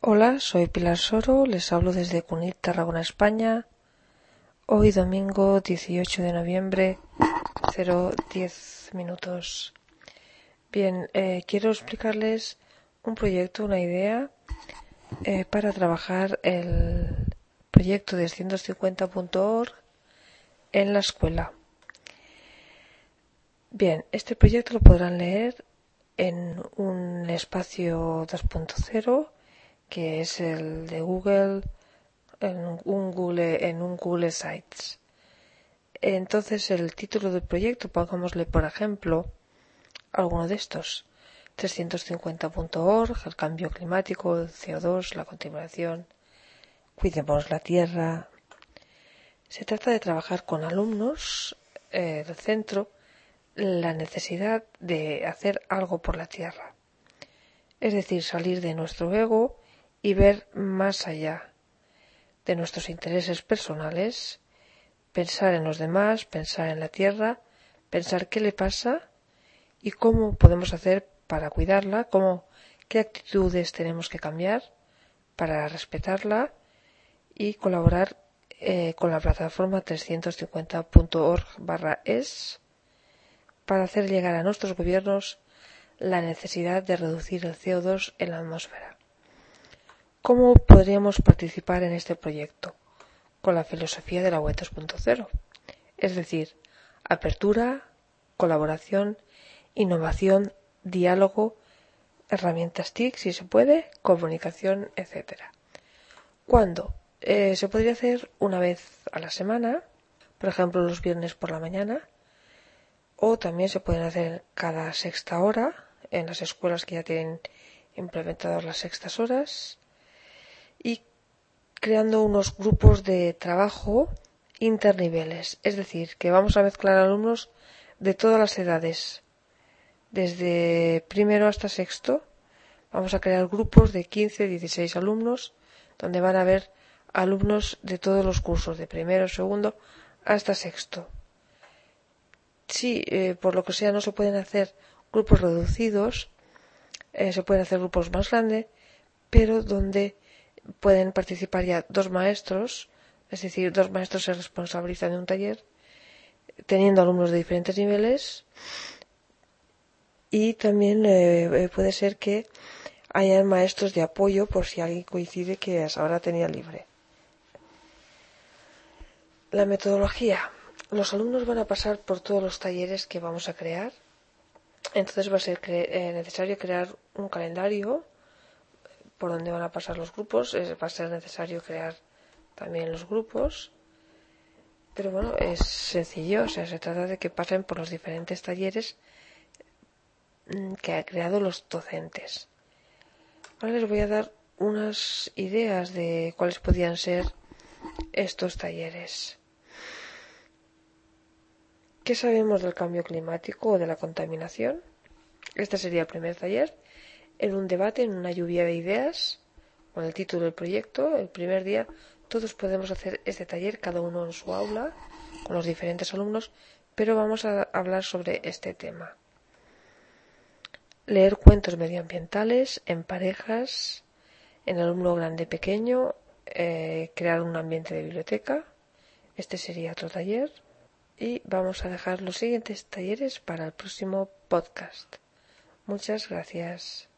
Hola, soy Pilar Soro, les hablo desde Cunit, Tarragona, España. Hoy domingo 18 de noviembre, 0:10 minutos. Bien, quiero explicarles un proyecto, una idea para trabajar el proyecto de 350.org en la escuela. Bien, este proyecto lo podrán leer en un espacio 2.0 que es el de Google, en un Google Sites. Entonces el título del proyecto, pongámosle por ejemplo alguno de estos: 350.org, el cambio climático, el CO2, la contaminación, cuidemos la tierra. Se trata de trabajar con alumnos del centro la necesidad de hacer algo por la tierra, es decir, salir de nuestro ego y ver más allá de nuestros intereses personales, pensar en los demás, pensar en la tierra, pensar qué le pasa y cómo podemos hacer para cuidarla, qué actitudes tenemos que cambiar para respetarla y colaborar con la plataforma 350.org/es para hacer llegar a nuestros gobiernos la necesidad de reducir el CO2 en la atmósfera. ¿Cómo podríamos participar en este proyecto? Con la filosofía de la web 2.0, es decir, apertura, colaboración, innovación, diálogo, herramientas TIC si se puede, comunicación, etc. ¿Cuándo? Se podría hacer una vez a la semana, por ejemplo los viernes por la mañana, o también se pueden hacer cada sexta hora en las escuelas que ya tienen implementadas las sextas horas, y creando unos grupos de trabajo interniveles, es decir, que vamos a mezclar alumnos de todas las edades, desde primero hasta sexto. Vamos a crear grupos de 15-16 alumnos, donde van a haber alumnos de todos los cursos, de primero, segundo, hasta sexto. Si por lo que sea no se pueden hacer grupos reducidos, se pueden hacer grupos más grandes, pero donde pueden participar ya dos maestros, es decir, dos maestros se responsabilizan de un taller, teniendo alumnos de diferentes niveles, y también puede ser que hayan maestros de apoyo por si alguien coincide que a esa hora tenía libre. La metodología. Los alumnos van a pasar por todos los talleres que vamos a crear, entonces va a ser necesario crear un calendario por donde van a pasar los grupos. Va a ser necesario crear también los grupos, pero bueno, es sencillo, se trata de que pasen por los diferentes talleres que han creado los docentes. Ahora les voy a dar unas ideas de cuáles podrían ser estos talleres. ¿Qué sabemos del cambio climático o de la contaminación? Este sería el primer taller. En un debate, en una lluvia de ideas, con el título del proyecto, el primer día todos podemos hacer este taller, cada uno en su aula, con los diferentes alumnos, pero vamos a hablar sobre este tema. Leer cuentos medioambientales en parejas, en alumno grande pequeño, crear un ambiente de biblioteca. Este sería otro taller. Y vamos a dejar los siguientes talleres para el próximo podcast. Muchas gracias.